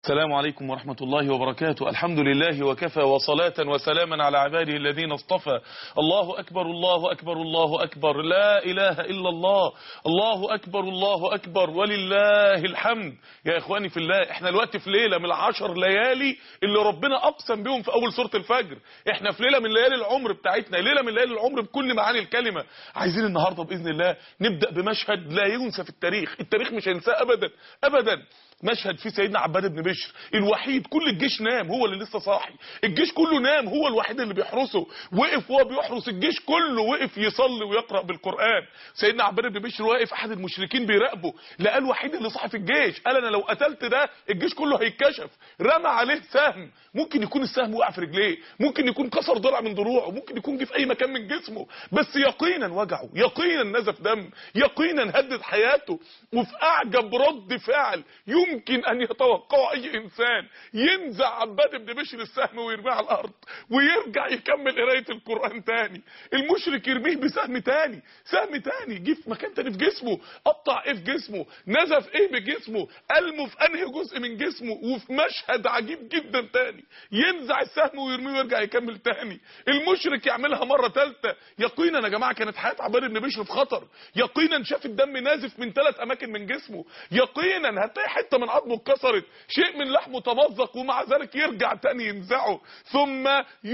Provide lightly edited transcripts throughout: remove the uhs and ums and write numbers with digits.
السلام عليكم ورحمة الله وبركاته. الحمد لله وكفى وصلاة وسلاما على عباده الذين اصطفى. الله أكبر الله أكبر الله أكبر، لا إله إلا الله. الله أكبر الله أكبر ولله الحمد. يا إخواني في الله، احنا الوقت في ليلة من 10 ليالي اللي ربنا أقسم بهم في أول سورة الفجر. احنا في ليلة من ليالي العمر بتاعتنا، ليلة من ليالي العمر بكل معاني الكلمة. عايزين النهاردة بإذن الله نبدأ بمشهد لا ينسى في التاريخ، التاريخ مش هينساه أبدا أبدا. مشهد فيه سيدنا عباد بن بشر الوحيد، كل الجيش نام، هو اللي لسه صاحي، الجيش كله نام، هو الوحيد اللي بيحرسه، وقف وهو بيحرس الجيش كله، وقف يصلي ويقرأ بالقرآن. سيدنا عباد بن بشر واقف، احد المشركين بيراقبه، لقى الوحيد اللي صاحي في الجيش، قال انا لو قتلت ده الجيش كله هيتكشف. رمى عليه سهم، ممكن يكون السهم وقع في رجليه، ممكن يكون كسر ضلع من ضلوعه، ممكن يكون جه في اي مكان من جسمه، بس يقينا وجعه، يقينا نزف دم، يقينا هدد حياته. وفي اعجب رد فعل يمكن ان يتوقعه اي انسان، ينزع عباد بن بشر السهم ويرميه على الارض ويرجع يكمل قرايه القران تاني. المشرك يرميه بسهم تاني، سهم تاني جه في مكان تاني في جسمه، قطع ايه في جسمه، نزف ايه بجسمه، ألمه في انهي جزء من جسمه. وفي مشهد عجيب جدا تاني ينزع السهم ويرميه ويرجع يكمل تاني. المشرك يعملها مره ثالثه. يقينا يا جماعه كانت حياه عباد بن بشر في خطر، يقينا شاف الدم نازف من 3 اماكن من جسمه، يقينا هتلاقي حته من عظمه اتكسرت، شيء من لحمه تمزق، ومع ذلك يرجع تاني ينزعه، ثم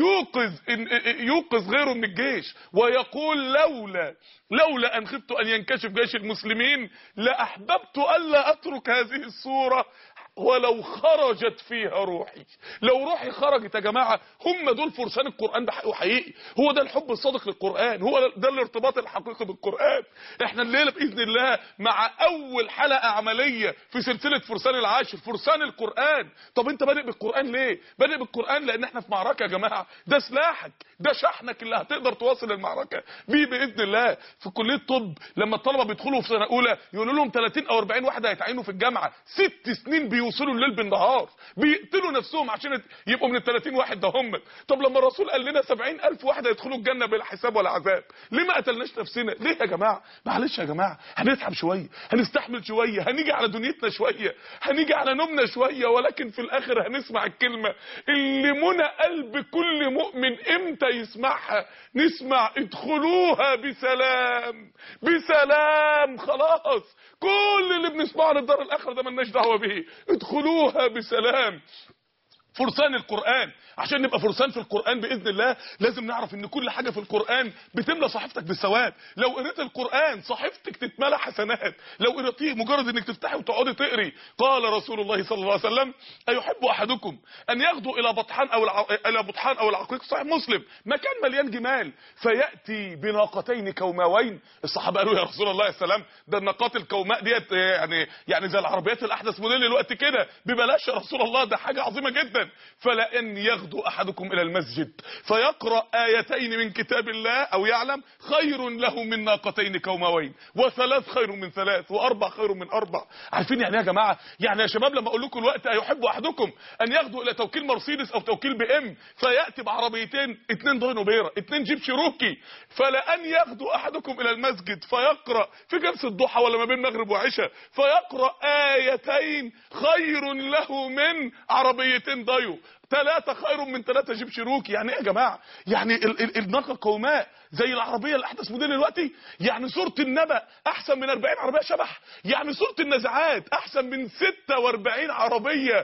يوقظ غيره من الجيش ويقول لولا ان خفت ان ينكشف جيش المسلمين لاحببت الا اترك هذه الصوره ولو خرجت فيها روحي. لو روحي خرجت يا جماعه، هم دول فرسان القران ده حقيقي، هو ده الحب الصادق للقران، هو ده الارتباط الحقيقي بالقران. احنا الليله باذن الله مع اول حلقه عمليه في سلسله فرسان العاشر، فرسان القران. طب انت بادئ بالقران ليه؟ بادئ بالقران لان احنا في معركه يا جماعه، ده سلاحك، ده شحنك اللي هتقدر تواصل المعركه بيه باذن الله. في كليه الطب لما الطلبه بيدخلوا في سنه اولى يقولوا لهم 30 او 40 واحد هيتعينوا في الجامعه، 6 سنين بيوصلوا الليل بالنهار، بيقتلوا نفسهم عشان يبقوا من ال 30 واحد ده هم. طب لما الرسول قال لنا 70,000 واحد هيدخلوا الجنه بلا حساب ولا عذاب، ليه ما قتلناش نفسنا؟ ليه يا جماعه؟ معلش يا جماعه، هنتعب شويه، هنستحمل شويه، هنيجي على دنيتنا شويه، هنيجي على نومنا شويه، ولكن في الاخر هنسمع الكلمه اللي منى قلب كل مؤمن امتى يسمعها؟ نسمع ادخلوها بسلام، بسلام. خلاص كل اللي بنسمعه عن الدار الاخره ده مالناش دعوه بيه، ادخلوها بسلام. فرسان القرآن، عشان نبقى فرسان في القرآن بإذن الله لازم نعرف ان كل حاجة في القرآن بتملى صحيفتك بالثواب. لو قريت القرآن صحيفتك تتملى حسنات، لو قريتيه مجرد انك تفتحي وتقعدي تقري. قال رسول الله صلى الله عليه وسلم: ايحب احدكم ان يغدو الى بطحان او العقيق، صحيح مسلم، مكان مليان جمال، فياتي بناقتين كوماوين. الصحابه قالوا: يا رسول الله السلام، ده الناقات الكوماء ديت يعني زي العربيات الاحدث موديل الوقت كده، ببلاش يا رسول الله، ده حاجه عظيمه جدا. فلان يغدو احدكم الى المسجد فيقرأ آيتين من كتاب الله او يعلم خير له من ناقتين كوماوين، وثلاث خير من ثلاث، واربع خير من اربع. عارفين يعني ايه يا جماعه؟ يعني يا شباب لما اقول لكم الوقت ايحب احدكم ان يغدو الى توكيل مرسيدس او توكيل بي ام فياتي بعربيتين، 2 داينو بيرا، 2 جيب شيروكي، فلان يغدو احدكم الى المسجد فيقرأ في جلسه الضحى ولا ما بين مغرب وعشاء، فيقرأ آيتين خير له من عربيتين دايو، 3 خير من 3 جيب شيروكي. يعني ايه يا جماعه؟ يعني الناقه كوماء زي العربيه الاحدث موديل دلوقتي، يعني سوره النبأ احسن من 40 عربيه شبح، يعني سوره النازعات احسن من 46 عربيه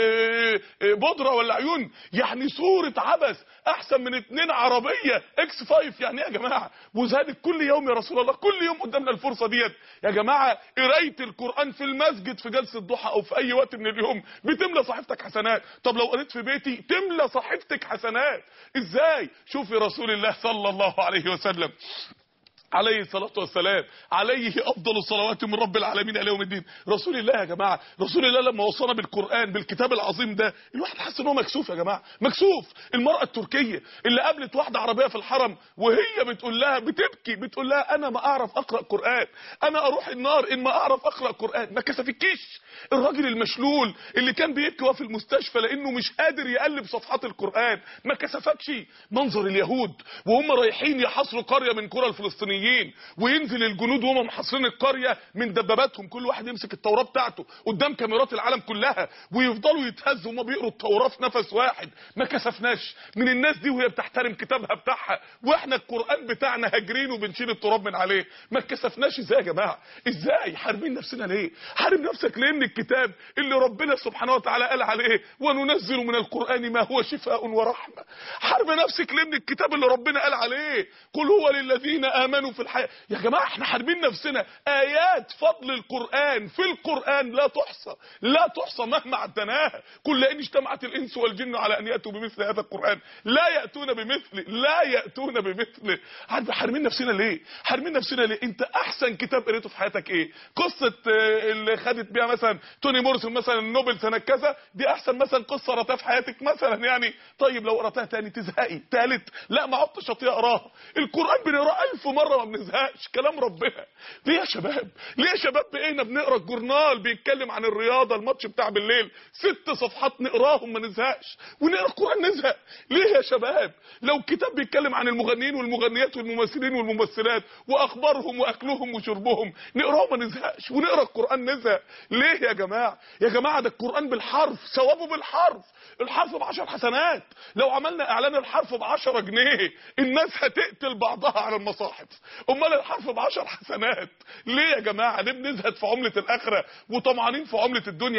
بودره ولا عيون، يعني سوره عبس احسن من 2 عربيه اكس 5. يعني ايه يا جماعه؟ وزادت كل يوم يا رسول الله، كل يوم قدامنا الفرصه ديت يا جماعه. قرايه القران في المسجد في جلسه الضحى او في اي وقت من اليوم بتملى صحيفتك حسنات. طب لو قريت في بيتي تملى صحيفتك حسنات. ازاي؟ شوفي رسول الله صلى الله عليه وسلم عليه الصلاة والسلام، عليه أفضل الصلوات من رب العالمين إلى يوم الدين. رسول الله يا جماعة، رسول الله لما وصلنا بالقرآن بالكتاب العظيم ده، الواحد حس إن هو مكسوف يا جماعة، مكسوف. المرأة التركية اللي قابلت واحدة عربية في الحرم وهي بتقول لها، بتبكي، بتقول لها: أنا ما أعرف أقرأ قرآن، أنا أروح النار إن ما أعرف أقرأ قرآن. ما كسفتكيش؟ الراجل المشلول اللي كان بيبكي وهو في المستشفى لأنه مش قادر يقلب صفحات القرآن، ما كسفكش؟ منظر اليهود وهم رايحين يحاصروا قرية من قرى الفلسطينيين القرآنيين، وينزل الجنود وهم محاصرين القرية من دباباتهم، كل واحد يمسك التوراة بتاعته قدام كاميرات العالم كلها ويفضلوا يتهزوا وهم بيقروا التوراة في نفس واحد. ما كسفناش من الناس دي وهي بتحترم كتابها بتاعها، واحنا القرآن بتاعنا هاجرين وبنشيل التراب من عليه. ما كسفناش ازاي يا جماعة؟ ازاي حارمين نفسنا ليه؟ حارم نفسك ليه من الكتاب اللي ربنا سبحانه وتعالى قال عليه وننزل من القرآن ما هو شفاء ورحمة؟ حارم نفسك ليه من الكتاب اللي ربنا قال عليه قل هو للذين آمنوا في الحياة؟ يا جماعة احنا حارمين نفسنا. آيات فضل القرآن في القرآن لا تحصى، لا تحصى مهما عدناها. كل إن اجتمعت الإنس والجن على أن يأتوا بمثل هذا القرآن لا يأتون بمثله، لا يأتون بمثله. حارمين نفسنا ليه؟ حارمين نفسنا ليه؟ انت احسن كتاب قريته في حياتك ايه؟ قصة اللي خدت بيها مثلا توني مورسون مثلا النوبل سنة كذا، دي احسن مثلا قصة قرأتها في حياتك مثلا يعني. طيب لو قرأتها تاني تزهقي، تالت لا ما عدتش اطيق اقراها. القرآن بنقراه 1000 مرة ما بنزهقش، كلام ربنا. ليه يا شباب؟ ليه يا شباب بقينا بنقرا الجورنال بيتكلم عن الرياضة، الماتش بتاع بالليل 6 صفحات نقراهم ما نزهقش، ونقرا القرآن نزهق؟ ليه يا شباب؟ لو كتاب بيتكلم عن المغنيين والمغنيات والممثلين والممثلات واخبارهم واكلهم وشربهم نقراه ما نزهقش، ونقرا القرآن نزهق؟ ليه يا جماعة؟ يا جماعة ده القرآن بالحرف، ثوابه بالحرف. الحرف ب10 حسنات. لو عملنا اعلان الحرف ب10 جنيه الناس هتقتل بعضها على المصاحف، امال الحرف ب10 حسنات ليه يا جماعة؟ ليه بنزهد في عملة الاخرة وطمعانين في عملة الدنيا؟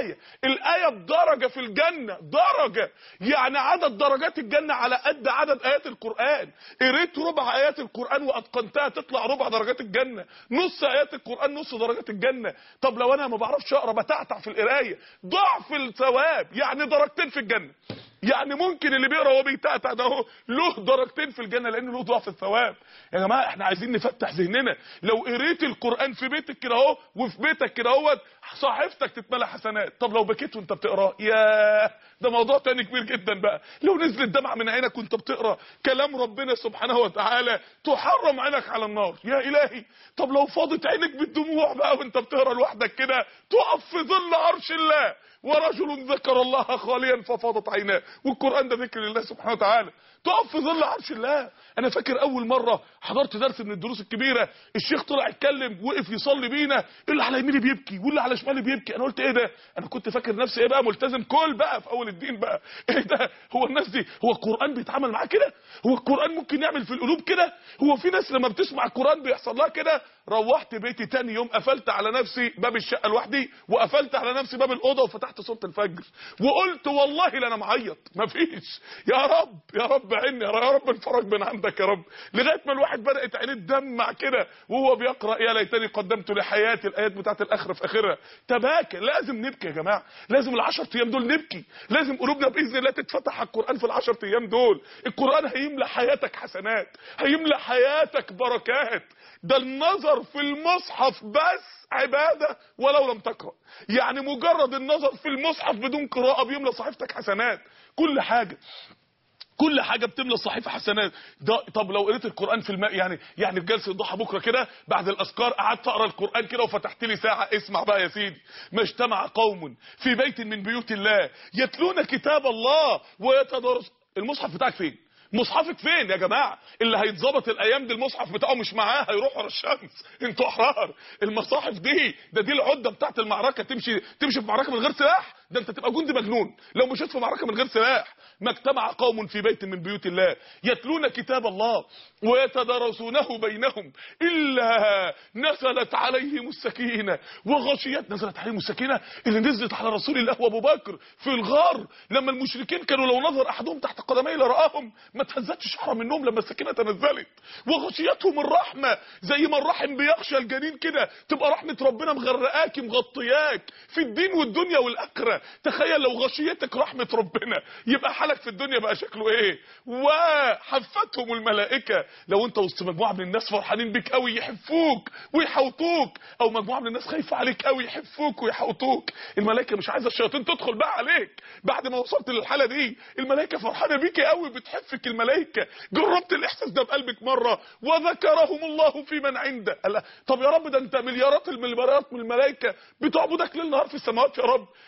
الآية بدرجة في الجنة، درجة يعني عدد درجات الجنة على قد عدد آيات القرآن. قريت ربع آيات القرآن واتقنتها تطلع ربع درجات الجنة، نص آيات القرآن نص درجات الجنة. طب لو انا ما بعرفش اقرا بتعتع في القراية، ضعف الثواب، يعني درجتين في الجنة. يعني ممكن اللي بيقرا وهو بيتعتع ده هو له درجتين في الجنه لانه له ضعف الثواب. يا جماعه احنا عايزين نفتح ذهننا. لو قريت القران في بيتك كده اهو وفي بيتك كده اهوت صحيفتك تتملى حسنات. طب لو بكيت وانت بتقرا، ياه ده موضوع تاني كبير جدا بقى. لو نزلت دمعه من عينك وانت بتقرا كلام ربنا سبحانه وتعالى تحرم عينك على النار، يا الهي. طب لو فاضت عينك بالدموع بقى وانت بتقرا لوحدك كده تقف في ظل عرش الله ورجل ذكر الله خاليا ففاضت عيناه، والقرآن ده ذكر الله سبحانه وتعالى. تقف في ظل عرش الله. انا فاكر اول مرة حضرت درس من الدروس الكبيرة، الشيخ طلع يتكلم وقف يصلي بينا، اللي على يميني بيبكي واللي على شمالي بيبكي. انا قلت ايه ده؟ انا كنت فاكر نفسي ايه بقى، ملتزم كل بقى في اول الدين بقى. ايه ده؟ هو الناس دي هو القرآن بيتعامل معاه كده؟ هو القرآن ممكن يعمل في القلوب كده؟ هو في ناس لما بتسمع القرآن بيحصل لها كده؟ روحت بيتي تاني يوم قفلت على نفسي باب الشقة لوحدي وقفلت على نفسي باب الأوضة وفتحت سورة الفجر وقلت والله لا انا معيط مفيش. يا رب يا رب عيني، يا رب الفرج من عندك يا رب. لغايه ما الواحد بدات عينيه تدمع كده وهو بيقرا يا ليتني قدمت لحياتي، الايات بتاعت الاخره في اخرها تباكى. لازم نبكي يا جماعه، لازم ال10 ايام دول نبكي، لازم قلوبنا باذن الله تتفتح على القران في ال10 ايام دول. القران هيملى حياتك حسنات، هيملى حياتك بركات. ده النظر في المصحف بس عبادة ولو لم تقرأ، يعني مجرد النظر في المصحف بدون قراءة بيملى صحيفتك حسنات. كل حاجة بتملى الصحيفة حسنات. طب لو قريت القرآن في الماء، يعني في جلسة الضحى بكرة كده بعد الأذكار قعدت أقرأ القرآن كده وفتحت لي ساعة. اسمع بقى يا سيدي، ما اجتمع قوم في بيت من بيوت الله يتلون كتاب الله ويتدارس. المصحف بتاعك فين؟ مصحفك فين يا جماعه؟ اللي هيتظبط الايام دي المصحف بتاعه مش معاه، هيروح ورا الشمس. انتوا احرار. المصاحف دي دي العده بتاعت المعركه. تمشي في معركه من غير سلاح، ده انت تبقى جندي مجنون لو مشيت في معركه من غير سلاح. ما اجتمع قوم في بيت من بيوت الله يتلون كتاب الله ويتدارسونه بينهم الا نزلت عليهم السكينه وغشيت. نزلت عليهم السكينه اللي نزلت على رسول الله وابو بكر في الغار لما المشركين كانوا لو نظر احدهم تحت قدميه لرآهم ما تهزتش شعره منهم لما السكينه تنزلت. وغشيتهم الرحمه، زي ما الرحم بيغشى الجنين كده تبقى رحمه ربنا مغرقاك مغطياك في الدين والدنيا والاخره. تخيل لو غشيتك رحمه ربنا يبقى حالك في الدنيا بقى شكله ايه؟ وحفتهم الملائكه. لو انت وسط مجموعه من الناس فرحانين بيك قوي يحفوك ويحوطوك، او مجموعه من الناس خايفه عليك قوي يحفوك ويحوطوك، الملائكه مش عايزه الشياطين تدخل بقى عليك. بعد ما وصلت للحاله دي الملائكه فرحانه بيك قوي بتحفك. الملائكه جربت الاحساس ده بقلبك مره؟ وذكرهم الله في من عنده. طب يا رب ده انت مليارات المليارات من الملائكه بتعبدك ليل نهار في السماوات يا رب، هي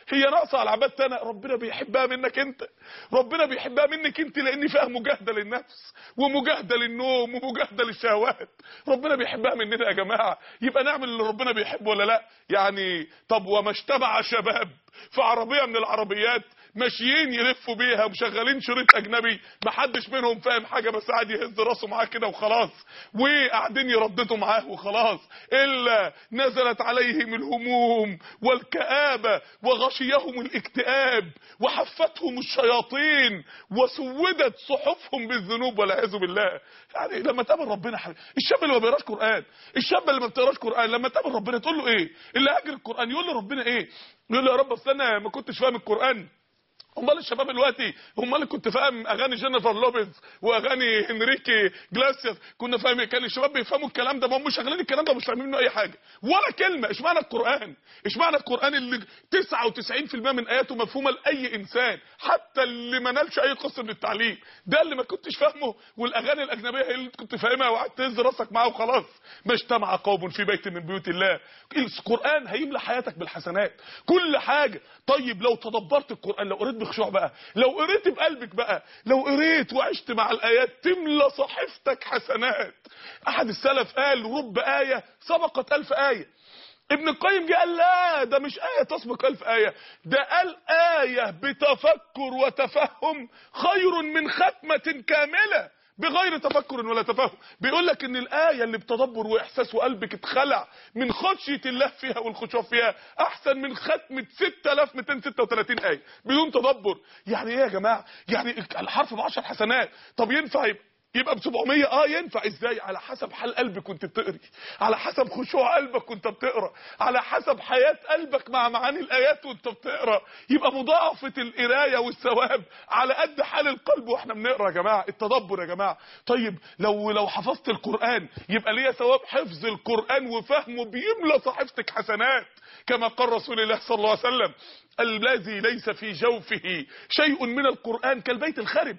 معاصي على عباد تاني ربنا بيحبها منك انت، ربنا بيحبها منك انت، لان فيها مجاهده للنفس ومجاهده للنوم ومجاهده للشهوات. ربنا بيحبها مننا يا جماعه، يبقى نعمل اللي ربنا بيحبه ولا لا؟ يعني طب وما اجتمع شباب في عربيه من العربيات ماشيين يلفوا بيها ومشغلين شريط اجنبي، محدش منهم فاهم حاجه بس قاعد يهز راسه معاه كده وخلاص، وقاعدين يرددوا معاه وخلاص، الا نزلت عليهم الهموم والكآبه وغشيهم الاكتئاب وحفتهم الشياطين وسودت صحفهم بالذنوب والعياذ بالله. يعني لما تقابل ربنا الشاب اللي ما بيقراش قران، الشاب اللي ما بتقراش قران، لما تقابل ربنا تقول له ايه؟ اللي هاجر القران يقول له ربنا ايه؟ يقول له يا رب اصل انا ما كنتش فاهم القران. امال الشباب دلوقتي، امال اللي كنت فاهم اغاني جينيفر لوبيز واغاني هنريكي جلاسياس كنا فاهم، كان الشباب بيفهموا الكلام ده، ما هم شغالين الكلام ده مش فاهمين منه اي حاجه ولا كلمه. اشمعنى القران؟ اشمعنى القران اللي 99% من اياته مفهومه لاي انسان، حتى اللي ما نالش اي قسم من التعليم، ده اللي ما كنتش فاهمه، والاغاني الاجنبيه هي اللي كنت فاهمها وقعدت تهز راسك معاه وخلاص. ما اجتمع قوم في بيت من بيوت الله. القران هيملى حياتك بالحسنات كل حاجه. طيب لو تدبرت القران، لو قريت بخشوع بقى، لو قريت بقلبك بقى، لو قريت وعشت مع الايات تملى صحيفتك حسنات. احد السلف قال رب ايه سبقت 1000 ايه. ابن القيم جه قال لا، ده مش آية تسبق 1000 آية، ده قال آية بتفكر وتفهم خير من ختمة كاملة بغير تفكر ولا تفهم. بيقول لك ان الآية اللي بتدبر واحساس وقلبك اتخلع من خشية الله فيها والخشوع فيها احسن من ختمة 6236 آية بدون تدبر. يعني ايه يا جماعة؟ يعني الحرف ب10 حسنات. طب ينفع يبقى ب700؟ ينفع. ازاي؟ على حسب حال قلبك وانت بتقري، على حسب خشوع قلبك وانت بتقرا، على حسب حياة قلبك مع معاني الايات وانت بتقرا. يبقى مضاعفة القرايه والثواب على قد حال القلب واحنا بنقرا يا جماعه. التدبر يا جماعه. طيب لو حفظت القران يبقى ليا ثواب حفظ القران وفهمه بيملى صحيفتك حسنات، كما قال رسول الله صلى الله عليه وسلم الذي ليس في جوفه شيء من القران كالبيت الخرب.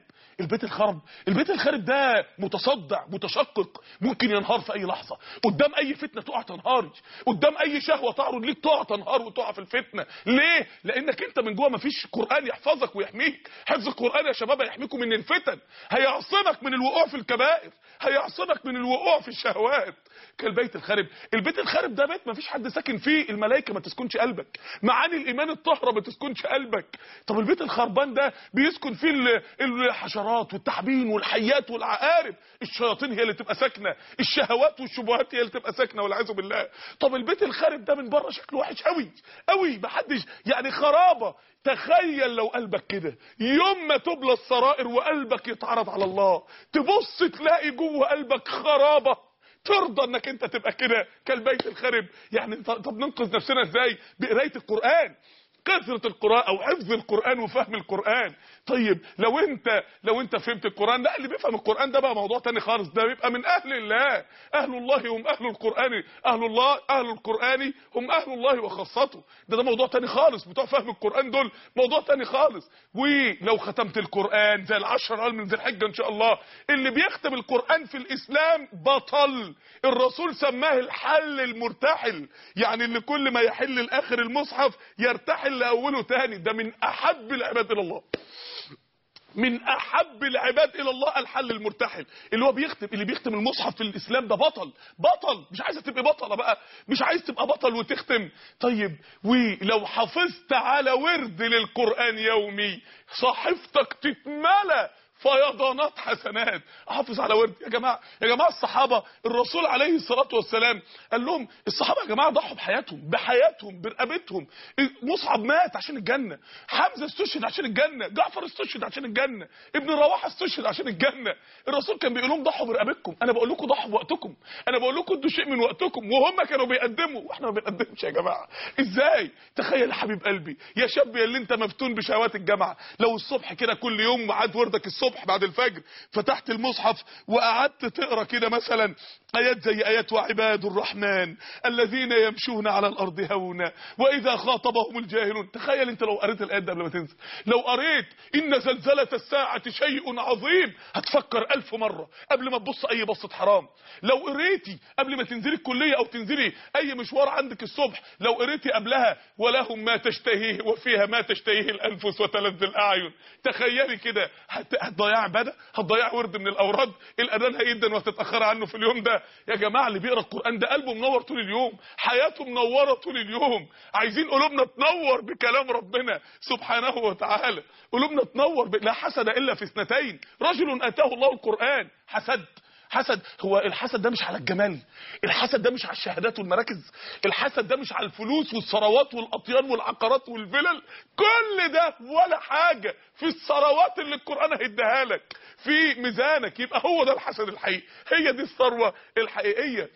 البيت الخرب ده متصدع متشقق، ممكن ينهار في اي لحظه، قدام اي فتنه تقع تنهار، قدام اي شهوه تعرض ليك تقع تنهار وتقع في الفتنه. ليه؟ لانك انت من جوه مفيش قران يحفظك ويحميك. حفظ القران يا شباب هيحميكم من الفتن، هيعصمك من الوقوع في الكبائر، هيعصمك من الوقوع في الشهوات. كالبيت الخرب. البيت الخرب ده بيت مفيش حد ساكن فيه، الملائكه ما تسكنش قلبك، معاني الايمان الطاهره ما تسكنش قلبك. طب البيت الخربان ده بيسكن فيه الحشرات والتعابين والحيات والعقارب، الشياطين هي اللي تبقى ساكنه، الشهوات والشبهات هي اللي تبقى ساكنه والعياذ بالله. طب البيت الخرب ده من بره شكله وحش قوي قوي، محدش يعني خرابه. تخيل لو قلبك كده يوم ما تبلى السرائر وقلبك يتعرض على الله، تبص تلاقي جوه قلبك خرابه، ترضى انك انت تبقى كده كالبيت الخرب؟ يعني طب ننقذ نفسنا ازاي؟ بقرايه القران، كثرة القراءة وحفظ القرآن وفهم القرآن. طيب لو انت فهمت القرآن، لا اللي بيفهم القرآن ده بقى موضوع تاني خالص، ده بيبقى من اهل الله. اهل الله هم اهل القرآن، اهل القرآن هم اهل الله وخاصته. ده موضوع تاني خالص. بتوع فهم القرآن دول موضوع تاني خالص. ولو ختمت القرآن زي ال10 قال من ذي الحجة ان شاء الله، اللي بيختم القرآن في الاسلام بطل. الرسول سماه الحل المرتحل، يعني اللي كل ما يحل الاخر المصحف يرتحل لاوله تاني. ده من احب العباد الى الله، من احب العباد الى الله الحل المرتحل، اللي بيختم المصحف في الاسلام. ده بطل. مش عايزه تبقى بطله بقى، مش عايز تبقى بطل وتختم. طيب ولو حافظت على ورد للقران يومي صحيفتك تتملى فيضانات حسنات. احافظ على ورد يا جماعه. الصحابه الرسول عليه الصلاه والسلام قال لهم، الصحابه يا جماعه ضحوا بحياتهم برقبتهم. مصعب مات عشان الجنه، حمزه استشهد عشان الجنه، جعفر استشهد عشان الجنه، ابن رواحه استشهد عشان الجنه. الرسول كان بيقول لهم ضحوا برقبتكم، انا بقول لكم ضحوا بوقتكم، انا بقول لكم ادوا شيء من وقتكم، وهم كانوا بيقدموا واحنا ما بنقدمش يا جماعه. ازاي؟ تخيل يا حبيب قلبي يا شاب اللي انت مفتون بشهوات الجامعه، لو الصبح كده كل يوم ميعاد وردك الصبح الصبح بعد الفجر فتحت المصحف وقعدت تقرا كده مثلا ايات زي ايات وعباد الرحمن الذين يمشون على الارض هونا واذا خاطبهم الجاهلون. تخيل انت لو قريت الايات دي قبل ما تنزل، لو قريت ان زلزلة الساعة شيء عظيم هتفكر 1000 مرة قبل ما تبص اي بصة حرام. لو قريتي قبل ما تنزلي الكلية او تنزلي اي مشوار عندك الصبح، لو قريتي قبلها ولهم ما تشتهيه وفيها ما تشتهيه الانفس وتلذ الاعين، تخيلي كده هتضيع عبادة، هتضيع ورد من الاوراد، الاذان هيدن وهتتاخر عنه في اليوم ده. يا جماعه اللي بيقرا القران ده قلبه منور طول اليوم، حياته منوره طول اليوم. عايزين قلوبنا تنور بكلام ربنا سبحانه وتعالى، قلوبنا تنور لا حسد الا في اثنتين، رجل اتاه الله القران حسد. هو الحسد ده مش على الجمال، الحسد ده مش على الشهادات والمراكز، الحسد ده مش على الفلوس والثروات والاطيان والعقارات والفلل، كل ده ولا حاجه في الثروات اللي القران هيديها لك في ميزانك. يبقى هو ده الحسد الحقيقي، هي دي الثروه الحقيقيه.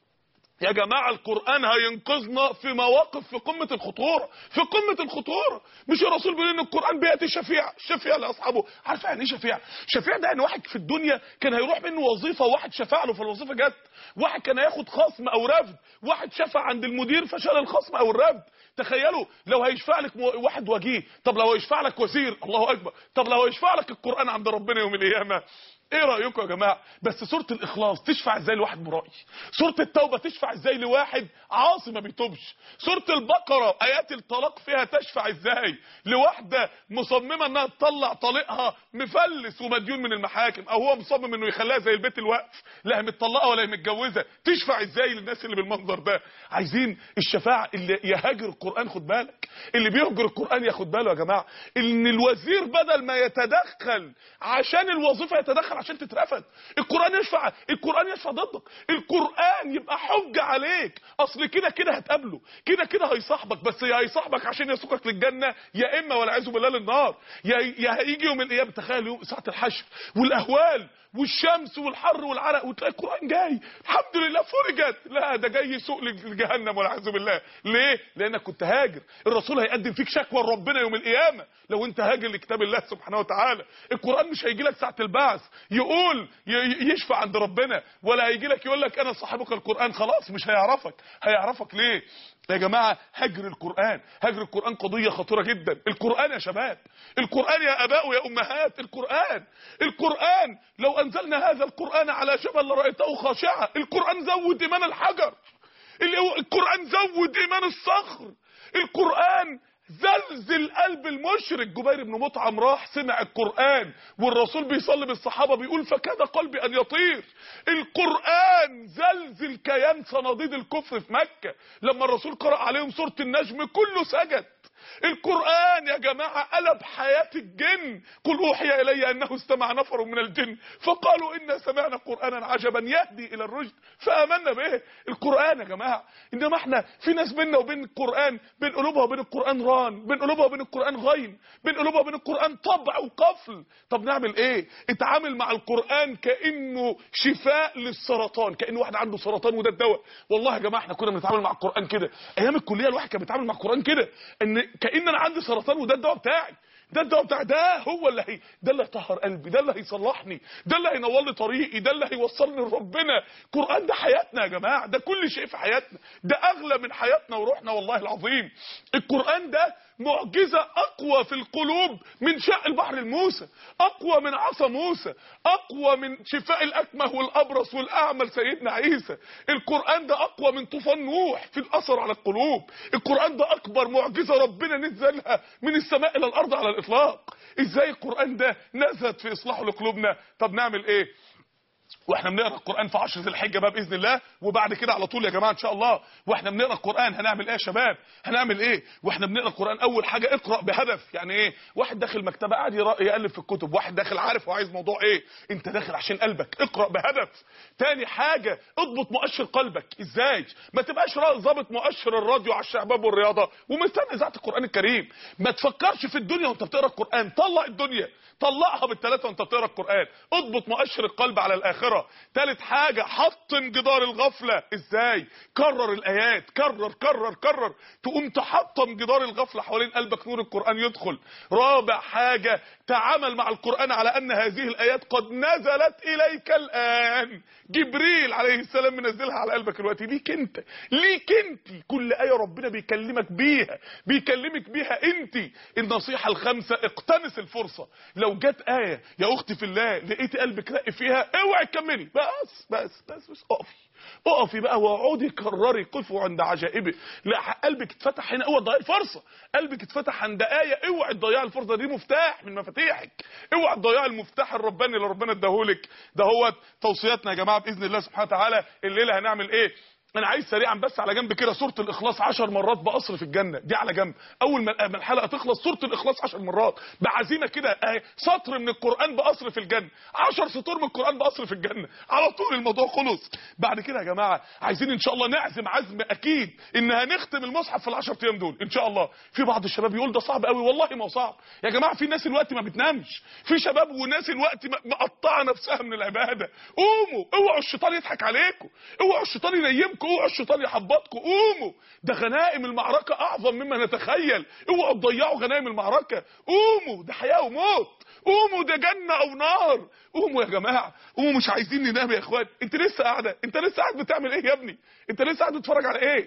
يا جماعة القرآن هينقذنا في مواقف في قمة الخطورة، في قمة الخطورة. مش الرسول بيقول ان القرآن بيأتي شفيع لأصحابه؟ عارف يعني ايه شفيع؟ شفيع ده يعني واحد في الدنيا كان هيروح منه وظيفة وواحد شفع له فالوظيفة جت، واحد كان هياخد خصم او رفض، واحد شفع عند المدير فشال الخصم او الرفض. تخيلوا لو هيشفع لك واحد وجيه، طب لو هيشفع لك وزير، الله اكبر، طب لو هيشفع لك القرآن عند ربنا يوم القيامة. ايه رأيكم يا جماعة؟ بس سورة الاخلاص تشفع ازاي لواحد مرائي؟ سورة التوبة تشفع ازاي لواحد عاصي ما بيتوبش؟ سورة البقرة ايات الطلاق فيها تشفع ازاي لواحدة مصممة انها تطلع طليقها مفلس ومديون من المحاكم، او هو مصمم انه يخليها زي البيت الوقف، لا هي متطلقة ولا هي متجوزة، تشفع ازاي للناس اللي بالمنظر ده؟ عايزين الشفاعة. اللي يهاجر القرآن خد بالك، اللي بيهجر القرآن ياخد باله يا جماعة، ان الوزير بدل ما يتدخل عشان الوظيفة يتدخل عشان تترفد. القرآن يشفع ضدك، القرآن يبقى حجة عليك. اصل كده كده هتقابله، كده كده هيصاحبك، بس يا هيصاحبك عشان يسوقك للجنة، يا اما والعياذ بالله للنار. يا هيجي يوم القيامة، تخيل يوم ساعة الحشر والاهوال والشمس والحر والعرق وتلاقي القرآن جاي الحمد لله فرجت، لا ده جاي يسوق لجهنم والعياذ بالله. ليه؟ لانك كنت هاجر. الرسول هيقدم فيك شكوى لربنا يوم القيامة لو انت هاجر لكتاب الله سبحانه وتعالى. القرآن مش هيجي لك ساعة البعث يقول يشفع عند ربنا، ولا هيجي لك يقول لك انا صاحبك القرآن، خلاص مش هيعرفك ليه؟ يا جماعة هجر القرآن قضية خطيرة جدا. القرآن يا شباب، القرآن يا اباء ويا امهات، القرآن لو انزلنا هذا القرآن على جبل لرأيته خاشعا. القرآن زود ايمان الحجر، القرآن زود ايمان الصخر، القرآن زلزل قلب المشرك. جبير بن مطعم راح سمع القرآن والرسول بيصلي بالصحابة بيقول فكاد قلبي ان يطير. القرآن زلزل كيان صناديد الكفر في مكة، لما الرسول قرأ عليهم سورة النجم كله سجد. القرآن يا جماعة قلب حياة الجن. قل أوحي إلي أنه استمع نفر من الجن فقالوا إنا سمعنا قرآنا عجبا يهدي إلى الرشد فآمنا به. القرآن يا جماعة، إنما احنا في ناس بيننا وبين القرآن، بين قلوبها وبين القرآن ران، بين قلوبها وبين القرآن غين، بين قلوبها وبين القرآن طبع وقفل. طب نعمل إيه؟ اتعامل مع القرآن كأنه شفاء للسرطان، كأنه واحد عنده سرطان وده الدواء. والله يا جماعة احنا كنا بنتعامل مع القرآن كده أيام الكلية، الواحد كان بيتعامل مع القرآن كده كأن انا عندي سرطان وده الدواء بتاعي، ده هو اللي ده اللي هيطهر قلبي، ده اللي هيصلحني، ده اللي هينور لي طريقي، ده اللي هيوصلني لربنا. القرآن ده حياتنا يا جماعة، ده كل شيء في حياتنا، ده اغلى من حياتنا وروحنا والله العظيم. القرآن ده معجزة اقوى في القلوب من شق البحر الموسى، اقوى من عصا موسى، اقوى من شفاء الاكمه والابرص والاعمى سيدنا عيسى. القرآن ده اقوى من طوفان نوح في الاثر على القلوب. القرآن ده اكبر معجزة ربنا نزلها من السماء الى الارض على الاطلاق. ازاي القرآن ده نزلت في اصلاحه لقلوبنا؟ طب نعمل ايه واحنا بنقرا القرآن في 10 ذي الحجه بقى باذن الله، وبعد كده على طول يا جماعه ان شاء الله واحنا بنقرا القرآن هنعمل ايه يا شباب؟ هنعمل ايه واحنا بنقرا القرآن؟ اول حاجه اقرا بهدف. يعني ايه؟ واحد داخل مكتبه قاعد يقلب في الكتب، واحد داخل عارف هو عايز موضوع ايه، انت داخل عشان قلبك، اقرا بهدف. تاني حاجه اضبط مؤشر قلبك. ازاي؟ ما تبقاش ظابط مؤشر الراديو على الشباب والرياضه ومستني اذاعه القرآن الكريم. ما تفكرش في الدنيا وانت بتقرا القرآن، طلع الدنيا طلعها بالثلاثه وانت بتقرا القرآن. اضبط مؤشر القلب على الاخره. الاخره. ثالث حاجه حطم جدار الغفله. ازاي؟ كرر الايات، كرر كرر كرر، تقوم تحطم جدار الغفله حوالين قلبك، نور القران يدخل. رابع حاجه تعامل مع القران على ان هذه الايات قد نزلت اليك الان. جبريل عليه السلام منزلها على قلبك دلوقتي، ليك انت، ليك انت. كل ايه ربنا بيكلمك بيها، بيكلمك بيها انت. النصيحه الخامسه، اقتنص الفرصه. لو جت ايه يا اختي في الله لقيتي قلبك رق فيها، اوعي تكملي، بس اقفي بقى واقعدي كرري، قفوا عند عجائبه. لا قلبك اتفتح هنا، اوعي تضيعي الفرصه. قلبك اتفتح عند ايه، اوعي تضيعي الفرصه دي، مفتاح من مفاتيحك. اوعي تضيعي المفتاح الرباني اللي ربنا اداهولك. ده هو توصياتنا يا جماعه باذن الله سبحانه وتعالى. الليله هنعمل ايه؟ انا عايز سريعا بس على جنب كده سوره الاخلاص 10 مرات بقصر في الجنه، دي على جنب. اول ما الحلقه تخلص سوره الاخلاص 10 مرات بعزيمه كده، اهي سطر من القران بقصر في الجنه، 10 سطور من القران بقصر في الجنه، على طول الموضوع خلص. بعد كده يا جماعه عايزين ان شاء الله نعزم عزم اكيد ان هنختم المصحف في ال10 ايام دول ان شاء الله. في بعض الشباب يقول ده صعب قوي، والله ما هو صعب يا جماعه. في ناس الوقت ما بتنامش، في شباب وناس الوقت مقطعه نفسها من العباده. قوموا، اوعوا الشيطان يضحك عليكم، اوعوا الشيطان ينيمكم، اوعوا الشيطان يحبطكم. قوموا، ده غنائم المعركه اعظم مما نتخيل. اوعوا تضيعوا غنائم المعركه. قوموا، ده حياه وموت. قوموا، ده جنه او نار. قوموا يا جماعه، قوموا، مش عايزين ننام يا اخوان. انت لسه قاعده، انت لسه قاعد بتعمل ايه يا ابني؟ انت لسه قاعد بتتفرج على ايه؟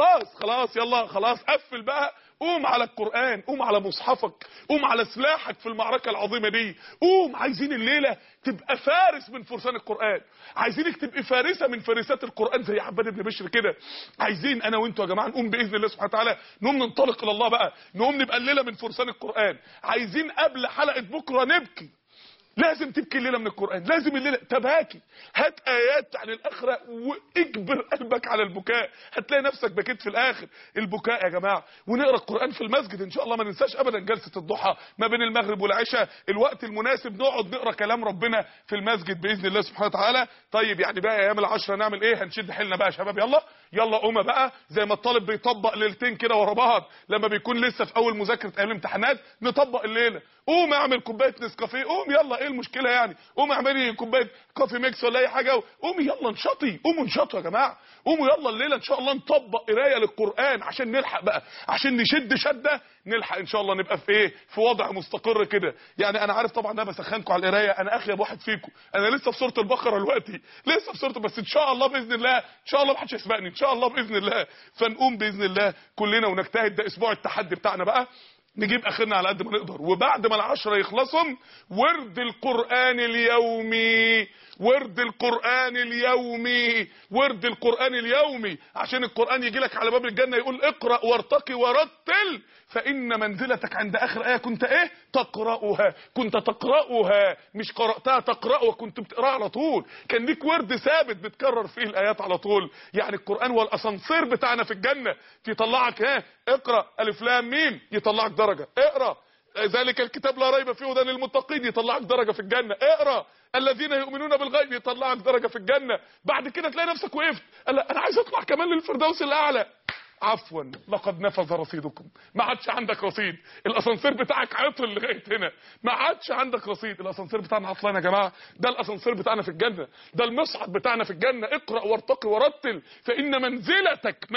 خلاص يلا خلاص، قفل بقى. قوم على القرآن، قوم على مصحفك، قوم على سلاحك في المعركة العظيمة دي. قوم، عايزين الليلة تبقى فارس من فرسان القرآن، عايزينك تبقى فارسة من فارسات القرآن زي عباد بن بشر كده. عايزين انا وانتوا يا جماعة نقوم بإذن الله سبحانه وتعالى، نقوم ننطلق إلى الله بقى، نقوم نبقى الليلة من فرسان القرآن. عايزين قبل حلقة بكرة نبكي، لازم تبكي الليله من القران، لازم الليله تباكي. هات ايات عن الاخره واجبر قلبك على البكاء، هتلاقي نفسك بكيت في الاخر. البكاء يا جماعه، ونقرا القران في المسجد ان شاء الله. ما ننساش ابدا جلسه الضحى ما بين المغرب والعشاء، الوقت المناسب نقعد نقرا كلام ربنا في المسجد باذن الله سبحانه وتعالى. طيب يعني بقى ايام ال10 نعمل ايه؟ هنشد حيلنا بقى يا شباب، يلا قوم بقى. زي ما الطالب بيطبق ليلتين كده ورا بعض لما بيكون لسه في اول مذاكره ايام الامتحانات، نطبق الليله. قوم اعمل كوبايه نسكافيه، قوم يلا، ايه المشكله يعني؟ قوم اعملي كوبايه كوفي ميكس ولا اي حاجه، قومي يلا انشطي، قوموا انشطوا يا جماعه. قوموا يلا الليله ان شاء الله نطبق قرايه للقران عشان نلحق بقى، عشان نشد شده نلحق ان شاء الله نبقى في ايه، في وضع مستقر كده. يعني انا عارف طبعا انا بسخنكم على القرايه، انا اخي واحد فيكم، انا لسه في سوره البقره دلوقتي، لسه في سوره، بس ان شاء الله باذن الله، ان شاء الله ما حدش يسبقني ان شاء الله باذن الله. فنقوم باذن الله كلنا ونجتهد. ده اسبوع التحدي بتاعنا بقى، نجيب اخرنا على قد ما نقدر. وبعد ما ال10 يخلصوا ورد القرآن اليومي، ورد القرآن اليومي، ورد القرآن اليومي، عشان القرآن يجي لك على باب الجنة يقول اقرأ وارتقي ورتل فإن منزلتك عند آخر آية كنت ايه؟ تقرأها، كنت تقرأها، مش قرأتها، تقرأها، كنت بتقرأها على طول. كان ليك ورد ثابت بتكرر فيه الآيات على طول. يعني القرآن هو الأسانسير بتاعنا في الجنة، يطلعك اقرأ ألف لام ميم يطلعك درجة، اقرأ ذلك الكتاب لا ريب فيه هدى للمتقين يطلعك درجة في الجنة، اقرأ الذين يؤمنون بالغيب يطلعك درجة في الجنة. بعد كده تلاقي نفسك وقفت، انا عايز اطلع كمان للفردوس الاعلى. عفوا لقد نفذ رصيدكم، ما عادش عندك رصيد، الاسانسير بتاعك عطل لغايه هنا، ما عادش عندك رصيد. الاسانسير بتاعنا عطلان يا جماعه، ده الاسانسير بتاعنا في الجنه، ده المصعد بتاعنا في الجنه. اقرا وارتقي ورتل فان منزلتك،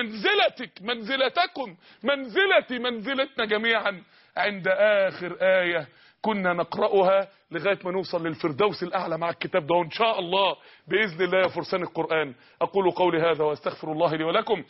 منزلتكم، منزلتنا جميعا عند اخر ايه كنا نقرأها لغاية ما نوصل للفردوس الأعلى مع الكتاب ده إن شاء الله بإذن الله يا فرسان القرآن. أقول قولي هذا وأستغفر الله لي ولكم.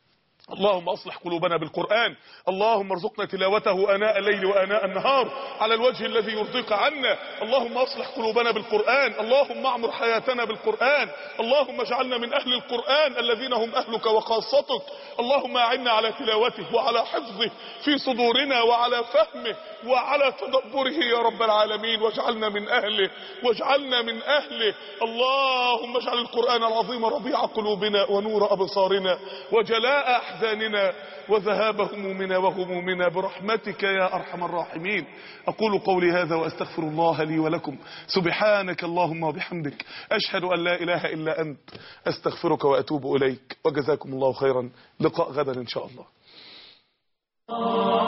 اللهم اصلح قلوبنا بالقرآن، اللهم ارزقنا تلاوته آناء الليل وآناء النهار على الوجه الذي يرضيك عنا. اللهم اصلح قلوبنا بالقرآن، اللهم اعمر حياتنا بالقرآن، اللهم اجعلنا من أهل القرآن الذين هم أهلك وخاصتك. اللهم أعنا على تلاوته وعلى حفظه في صدورنا وعلى فهمه وعلى تدبره يا رب العالمين، واجعلنا من أهله، واجعلنا من أهله. اللهم اجعل القرآن العظيم ربيع قلوبنا ونور أبصارنا وجلاء أحزاننا وذهاب همومنا وغمومنا برحمتك يا أرحم الراحمين. أقول قولي هذا وأستغفر الله لي ولكم. سبحانك اللهم وبحمدك، أشهد أن لا إله إلا أنت، أستغفرك وأتوب إليك. وجزاكم الله خيرا، لقاء غدا إن شاء الله.